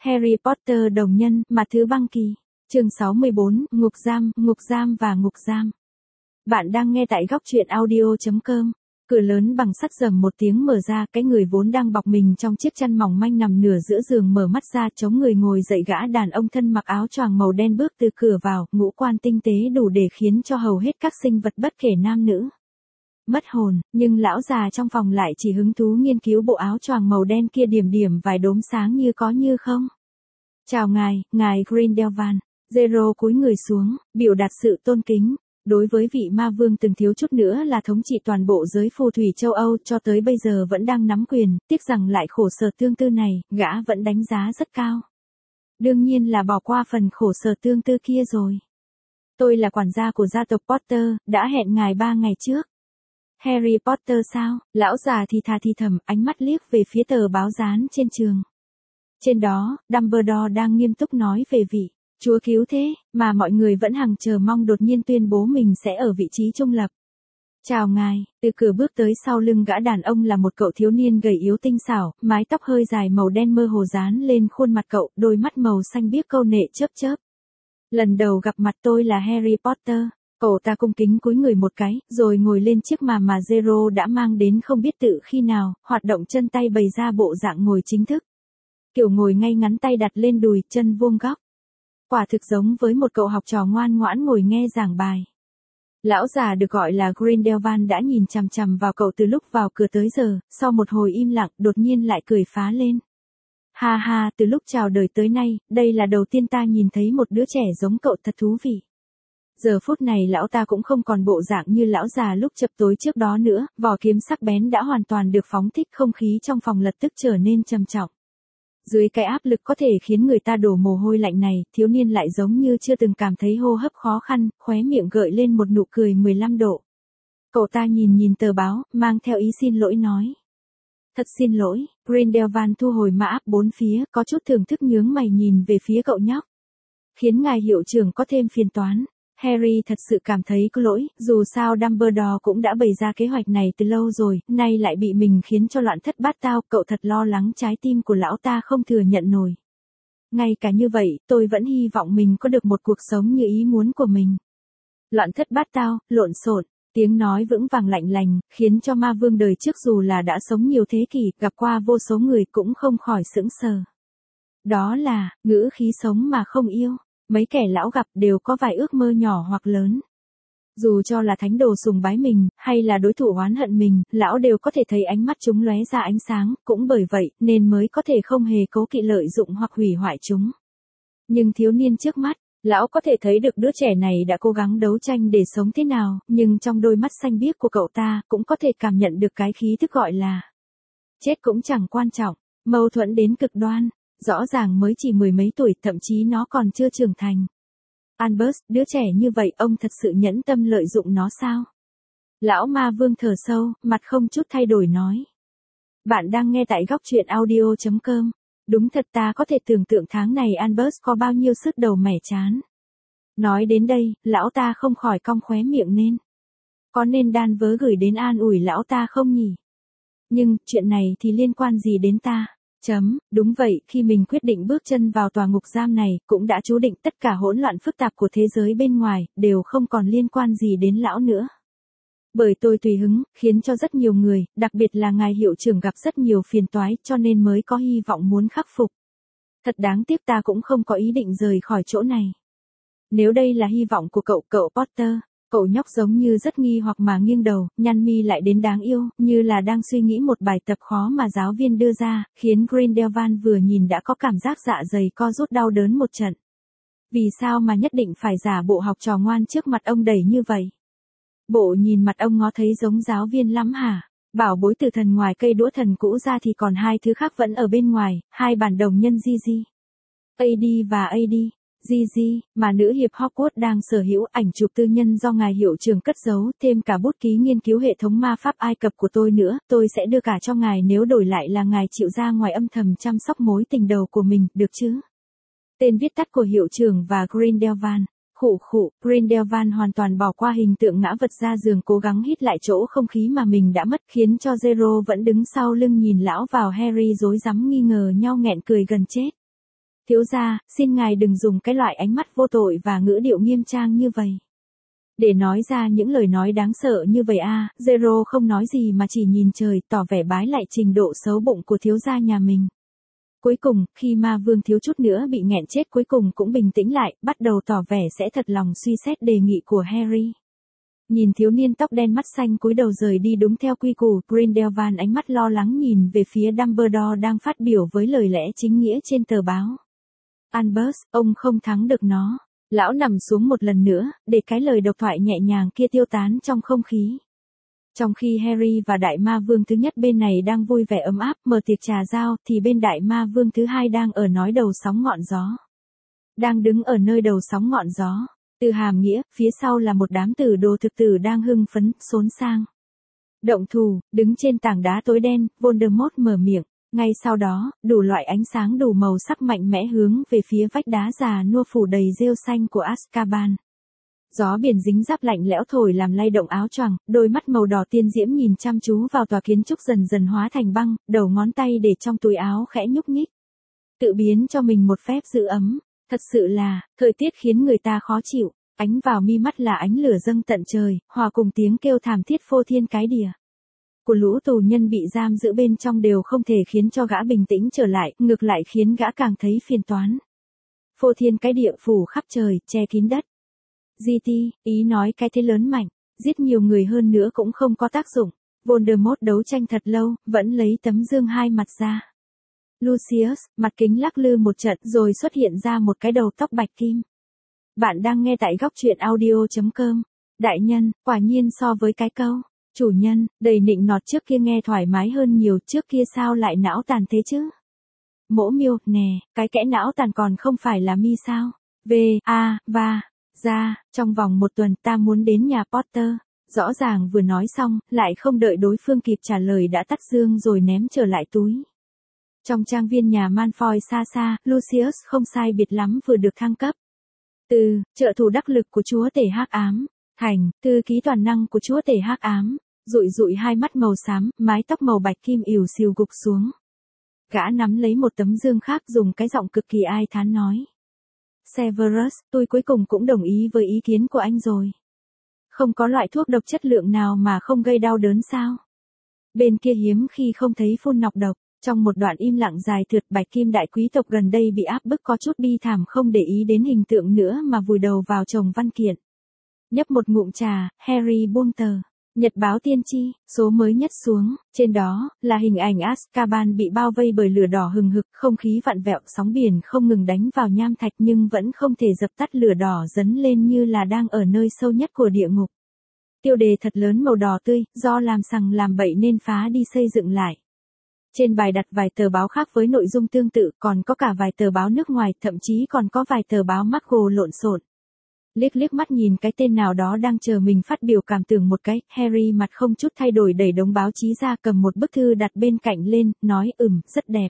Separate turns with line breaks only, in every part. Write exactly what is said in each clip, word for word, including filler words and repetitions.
Harry Potter đồng nhân, mặt thứ băng kỳ. Chương sáu mươi bốn, ngục giam, ngục giam và ngục giam. Bạn đang nghe tại góc truyện audio chấm com. Cửa lớn bằng sắt rầm một tiếng mở ra, cái người vốn đang bọc mình trong chiếc chăn mỏng manh nằm nửa giữa giường mở mắt ra, chống người ngồi dậy. Gã đàn ông thân mặc áo choàng màu đen bước từ cửa vào, ngũ quan tinh tế đủ để khiến cho hầu hết các sinh vật bất kể nam nữ mất hồn, nhưng lão già trong phòng lại chỉ hứng thú nghiên cứu bộ áo choàng màu đen kia, điểm điểm vài đốm sáng như có như không. Chào ngài, ngài Grindelwald. Zero cúi người xuống, biểu đạt sự tôn kính. Đối với vị ma vương từng thiếu chút nữa là thống trị toàn bộ giới phù thủy châu Âu, cho tới bây giờ vẫn đang nắm quyền, tiếc rằng lại khổ sở tương tư này, gã vẫn đánh giá rất cao. Đương nhiên là bỏ qua phần khổ sở tương tư kia rồi. Tôi là quản gia của gia tộc Potter, đã hẹn ngài ba ngày trước. Harry Potter sao? Lão già thì thà thì thầm, ánh mắt liếc về phía tờ báo dán trên trường. Trên đó, Dumbledore đang nghiêm túc nói về vị chúa cứu thế, mà mọi người vẫn hằng chờ mong, đột nhiên tuyên bố mình sẽ ở vị trí trung lập. Chào ngài. Từ cửa bước tới sau lưng gã đàn ông là một cậu thiếu niên gầy yếu tinh xảo, mái tóc hơi dài màu đen mơ hồ dán lên khuôn mặt cậu, đôi mắt màu xanh biếc câu nệ chớp chớp. Lần đầu gặp mặt tôi là Harry Potter. Cậu ta cung kính cúi người một cái, rồi ngồi lên chiếc mà mà Zero đã mang đến không biết tự khi nào, hoạt động chân tay bày ra bộ dạng ngồi chính thức. Kiểu ngồi ngay ngắn, tay đặt lên đùi, chân vuông góc. Quả thực giống với một cậu học trò ngoan ngoãn ngồi nghe giảng bài. Lão già được gọi là Grindelwald đã nhìn chằm chằm vào cậu từ lúc vào cửa tới giờ, sau một hồi im lặng, đột nhiên lại cười phá lên. Ha ha, từ lúc chào đời tới nay, đây là đầu tiên ta nhìn thấy một đứa trẻ giống cậu, thật thú vị. Giờ phút này lão ta cũng không còn bộ dạng như lão già lúc chập tối trước đó nữa, vỏ kiếm sắc bén đã hoàn toàn được phóng thích, không khí trong phòng lập tức trở nên trầm trọng. Dưới cái áp lực có thể khiến người ta đổ mồ hôi lạnh này, thiếu niên lại giống như chưa từng cảm thấy hô hấp khó khăn, khóe miệng gợi lên một nụ cười mười lăm độ. Cậu ta nhìn nhìn tờ báo, mang theo ý xin lỗi nói. Thật xin lỗi. Grindelwald thu hồi mã áp bốn phía, có chút thưởng thức nhướng mày nhìn về phía cậu nhóc. Khiến ngài hiệu trưởng có thêm phiền toán. Harry thật sự cảm thấy có lỗi, dù sao Dumbledore cũng đã bày ra kế hoạch này từ lâu rồi, nay lại bị mình khiến cho loạn thất bát tao, cậu thật lo lắng trái tim của lão ta không thừa nhận nổi. Ngay cả như vậy, tôi vẫn hy vọng mình có được một cuộc sống như ý muốn của mình. Loạn thất bát tao, lộn xộn, tiếng nói vững vàng lạnh lành, khiến cho ma vương đời trước dù là đã sống nhiều thế kỷ, gặp qua vô số người cũng không khỏi sững sờ. Đó là, ngữ khí sống mà không yêu. Mấy kẻ lão gặp đều có vài ước mơ nhỏ hoặc lớn. Dù cho là thánh đồ sùng bái mình, hay là đối thủ oán hận mình, lão đều có thể thấy ánh mắt chúng lóe ra ánh sáng, cũng bởi vậy, nên mới có thể không hề cố kỵ lợi dụng hoặc hủy hoại chúng. Nhưng thiếu niên trước mắt, lão có thể thấy được đứa trẻ này đã cố gắng đấu tranh để sống thế nào, nhưng trong đôi mắt xanh biếc của cậu ta, cũng có thể cảm nhận được cái khí thức gọi là chết cũng chẳng quan trọng, mâu thuẫn đến cực đoan. Rõ ràng mới chỉ mười mấy tuổi, thậm chí nó còn chưa trưởng thành. Albus, đứa trẻ như vậy, ông thật sự nhẫn tâm lợi dụng nó sao? Lão ma vương thở sâu, mặt không chút thay đổi nói. Bạn đang nghe tại góc truyện audio chấm com. Đúng thật, ta có thể tưởng tượng tháng này Albus có bao nhiêu sức đầu mẻ chán. Nói đến đây, lão ta không khỏi cong khóe miệng nên. Có nên đan vớ gửi đến an ủi lão ta không nhỉ? Nhưng, chuyện này thì liên quan gì đến ta? Chấm, đúng vậy, khi mình quyết định bước chân vào tòa ngục giam này, cũng đã chú định tất cả hỗn loạn phức tạp của thế giới bên ngoài, đều không còn liên quan gì đến lão nữa. Bởi tôi tùy hứng, khiến cho rất nhiều người, đặc biệt là ngài hiệu trưởng gặp rất nhiều phiền toái, cho nên mới có hy vọng muốn khắc phục. Thật đáng tiếc, ta cũng không có ý định rời khỏi chỗ này. Nếu đây là hy vọng của cậu, cậu Potter. Cậu nhóc giống như rất nghi hoặc mà nghiêng đầu, nhăn mi lại đến đáng yêu, như là đang suy nghĩ một bài tập khó mà giáo viên đưa ra, khiến Grindelwald vừa nhìn đã có cảm giác dạ dày co rút đau đớn một trận. Vì sao mà nhất định phải giả bộ học trò ngoan trước mặt ông đầy như vậy? Bộ nhìn mặt ông ngó thấy giống giáo viên lắm hả? Bảo bối từ thần ngoài cây đũa thần cũ ra thì còn hai thứ khác vẫn ở bên ngoài, hai bản đồng nhân Gigi. a đê và a đê. Gigi, mà nữ hiệp Hogwarts đang sở hữu, ảnh chụp tư nhân do ngài hiệu trưởng cất giấu, thêm cả bút ký nghiên cứu hệ thống ma pháp Ai Cập của tôi nữa, tôi sẽ đưa cả cho ngài nếu đổi lại là ngài chịu ra ngoài âm thầm chăm sóc mối tình đầu của mình, được chứ? Tên viết tắt của hiệu trưởng và Grindelwald. Khụ khụ, Grindelwald hoàn toàn bỏ qua hình tượng ngã vật ra giường, cố gắng hít lại chỗ không khí mà mình đã mất, khiến cho Zero vẫn đứng sau lưng nhìn lão vào Harry rối rắm nghi ngờ nhau nghẹn cười gần chết. Thiếu gia, xin ngài đừng dùng cái loại ánh mắt vô tội và ngữ điệu nghiêm trang như vậy. Để nói ra những lời nói đáng sợ như vậy a, Zero không nói gì mà chỉ nhìn trời, tỏ vẻ bái lại trình độ xấu bụng của thiếu gia nhà mình. Cuối cùng, khi ma vương thiếu chút nữa bị nghẹn chết cuối cùng cũng bình tĩnh lại, bắt đầu tỏ vẻ sẽ thật lòng suy xét đề nghị của Harry. Nhìn thiếu niên tóc đen mắt xanh cúi đầu rời đi đúng theo quy củ, Grindelwald ánh mắt lo lắng nhìn về phía Dumbledore đang phát biểu với lời lẽ chính nghĩa trên tờ báo. Albus, ông không thắng được nó. Lão nằm xuống một lần nữa, để cái lời độc thoại nhẹ nhàng kia tiêu tán trong không khí. Trong khi Harry và đại ma vương thứ nhất bên này đang vui vẻ ấm áp mở tiệc trà dao, thì bên đại ma vương thứ hai đang ở nói đầu sóng ngọn gió. Đang đứng ở nơi đầu sóng ngọn gió, từ hàm nghĩa, phía sau là một đám tử đồ thực tử đang hưng phấn, xốn sang. Động thủ, đứng trên tảng đá tối đen, Voldemort mở miệng. Ngay sau đó, đủ loại ánh sáng đủ màu sắc mạnh mẽ hướng về phía vách đá già nua phủ đầy rêu xanh của Azkaban. Gió biển dính giáp lạnh lẽo thổi làm lay động áo choàng, đôi mắt màu đỏ tiên diễm nhìn chăm chú vào tòa kiến trúc dần dần hóa thành băng, đầu ngón tay để trong túi áo khẽ nhúc nhích. Tự biến cho mình một phép giữ ấm, thật sự là, thời tiết khiến người ta khó chịu, ánh vào mi mắt là ánh lửa dâng tận trời, hòa cùng tiếng kêu thảm thiết phô thiên cái địa. Của lũ tù nhân bị giam giữ bên trong đều không thể khiến cho gã bình tĩnh trở lại, ngược lại khiến gã càng thấy phiền toán. Phô thiên cái địa phủ khắp trời, che kín đất. giê tê, ý nói cái thế lớn mạnh, giết nhiều người hơn nữa cũng không có tác dụng. Voldemort đấu tranh thật lâu, vẫn lấy tấm dương hai mặt ra. Lucius, mặt kính lắc lư một trận rồi xuất hiện ra một cái đầu tóc bạch kim. Bạn đang nghe tại góc truyện audio chấm com. Đại nhân, quả nhiên so với cái câu chủ nhân, đầy nịnh nọt trước kia nghe thoải mái hơn nhiều, trước kia sao lại não tàn thế chứ? Mỗ miêu, nè, cái kẽ não tàn còn không phải là mi sao? V, A, và, ra, trong vòng một tuần ta muốn đến nhà Potter. Rõ ràng vừa nói xong, lại không đợi đối phương kịp trả lời đã tắt dương rồi ném trở lại túi. Trong trang viên nhà Malfoy xa xa, Lucius không sai biệt lắm vừa được thăng cấp. Từ, trợ thủ đắc lực của chúa tể hắc ám. Thành, thư ký toàn năng của chúa tể hắc ám, rụi rụi hai mắt màu xám, mái tóc màu bạch kim ỉu xìu gục xuống. Gã nắm lấy một tấm dương khác dùng cái giọng cực kỳ ai thán nói. Severus, tôi cuối cùng cũng đồng ý với ý kiến của anh rồi. Không có loại thuốc độc chất lượng nào mà không gây đau đớn sao? Bên kia hiếm khi không thấy phun nọc độc. Trong một đoạn im lặng dài thượt, bạch kim đại quý tộc gần đây bị áp bức có chút bi thảm không để ý đến hình tượng nữa mà vùi đầu vào chồng văn kiện. Nhấp một ngụm trà, Harry buông tờ Nhật báo tiên tri, số mới nhất xuống, trên đó, là hình ảnh Azkaban bị bao vây bởi lửa đỏ hừng hực, không khí vặn vẹo, sóng biển không ngừng đánh vào nham thạch nhưng vẫn không thể dập tắt lửa đỏ dấn lên như là đang ở nơi sâu nhất của địa ngục. Tiêu đề thật lớn màu đỏ tươi, do làm sằng làm bậy nên phá đi xây dựng lại. Trên bài đặt vài tờ báo khác với nội dung tương tự, còn có cả vài tờ báo nước ngoài, thậm chí còn có vài tờ báo Marvel lộn xộn. Liếc liếc mắt nhìn cái tên nào đó đang chờ mình phát biểu cảm tưởng một cái, Harry mặt không chút thay đổi đẩy đống báo chí ra cầm một bức thư đặt bên cạnh lên, nói ừm, rất đẹp.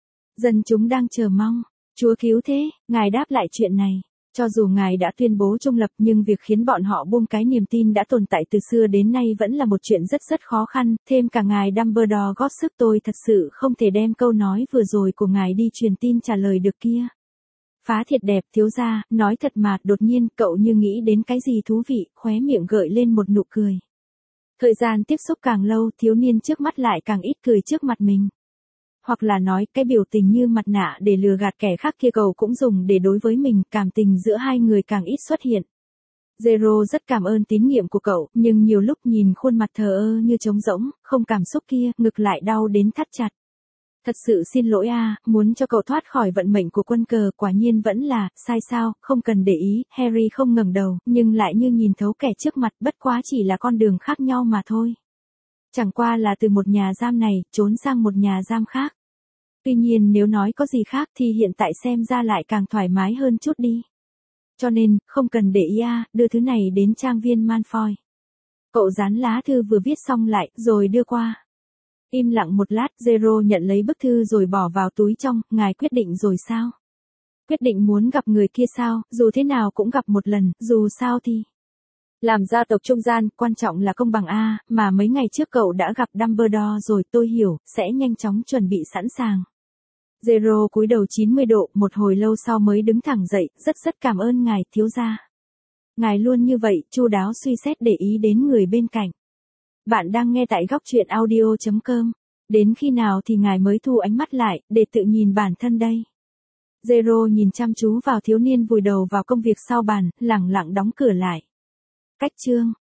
Dân chúng đang chờ mong. Chúa cứu thế, ngài đáp lại chuyện này. Cho dù ngài đã tuyên bố trung lập nhưng việc khiến bọn họ buông cái niềm tin đã tồn tại từ xưa đến nay vẫn là một chuyện rất rất khó khăn, thêm cả ngài Dumbledore góp sức tôi thật sự không thể đem câu nói vừa rồi của ngài đi truyền tin trả lời được kia. Phá thiệt đẹp thiếu gia, nói thật mà, đột nhiên cậu như nghĩ đến cái gì thú vị, khóe miệng gợi lên một nụ cười. Thời gian tiếp xúc càng lâu, thiếu niên trước mắt lại càng ít cười trước mặt mình. Hoặc là nói, cái biểu tình như mặt nạ để lừa gạt kẻ khác kia cậu cũng dùng để đối với mình, cảm tình giữa hai người càng ít xuất hiện. Zero rất cảm ơn tín nhiệm của cậu, nhưng nhiều lúc nhìn khuôn mặt thờ ơ như trống rỗng, không cảm xúc kia, ngực lại đau đến thắt chặt. Thật sự xin lỗi a, muốn cho cậu thoát khỏi vận mệnh của quân cờ, quả nhiên vẫn là, sai sao, không cần để ý, Harry không ngẩng đầu, nhưng lại như nhìn thấu kẻ trước mặt, bất quá chỉ là con đường khác nhau mà thôi. Chẳng qua là từ một nhà giam này, trốn sang một nhà giam khác. Tuy nhiên nếu nói có gì khác thì hiện tại xem ra lại càng thoải mái hơn chút đi. Cho nên, không cần để ý a, đưa thứ này đến trang viên Malfoy. Cậu dán lá thư vừa viết xong lại, rồi đưa qua. Im lặng một lát, Zero nhận lấy bức thư rồi bỏ vào túi trong, ngài quyết định rồi sao? Quyết định muốn gặp người kia sao, dù thế nào cũng gặp một lần, dù sao thì. Làm gia tộc trung gian, quan trọng là công bằng a, mà mấy ngày trước cậu đã gặp Dumbledore rồi, tôi hiểu, sẽ nhanh chóng chuẩn bị sẵn sàng. Zero cúi đầu chín mươi độ, một hồi lâu sau mới đứng thẳng dậy, rất rất cảm ơn ngài, thiếu gia. Ngài luôn như vậy, chu đáo suy xét để ý đến người bên cạnh. Bạn đang nghe tại góc truyện audio chấm com. Đến khi nào thì ngài mới thu ánh mắt lại, để tự nhìn bản thân đây? Zero nhìn chăm chú vào thiếu niên vùi đầu vào công việc sau bàn, lẳng lặng đóng cửa lại. Cách chương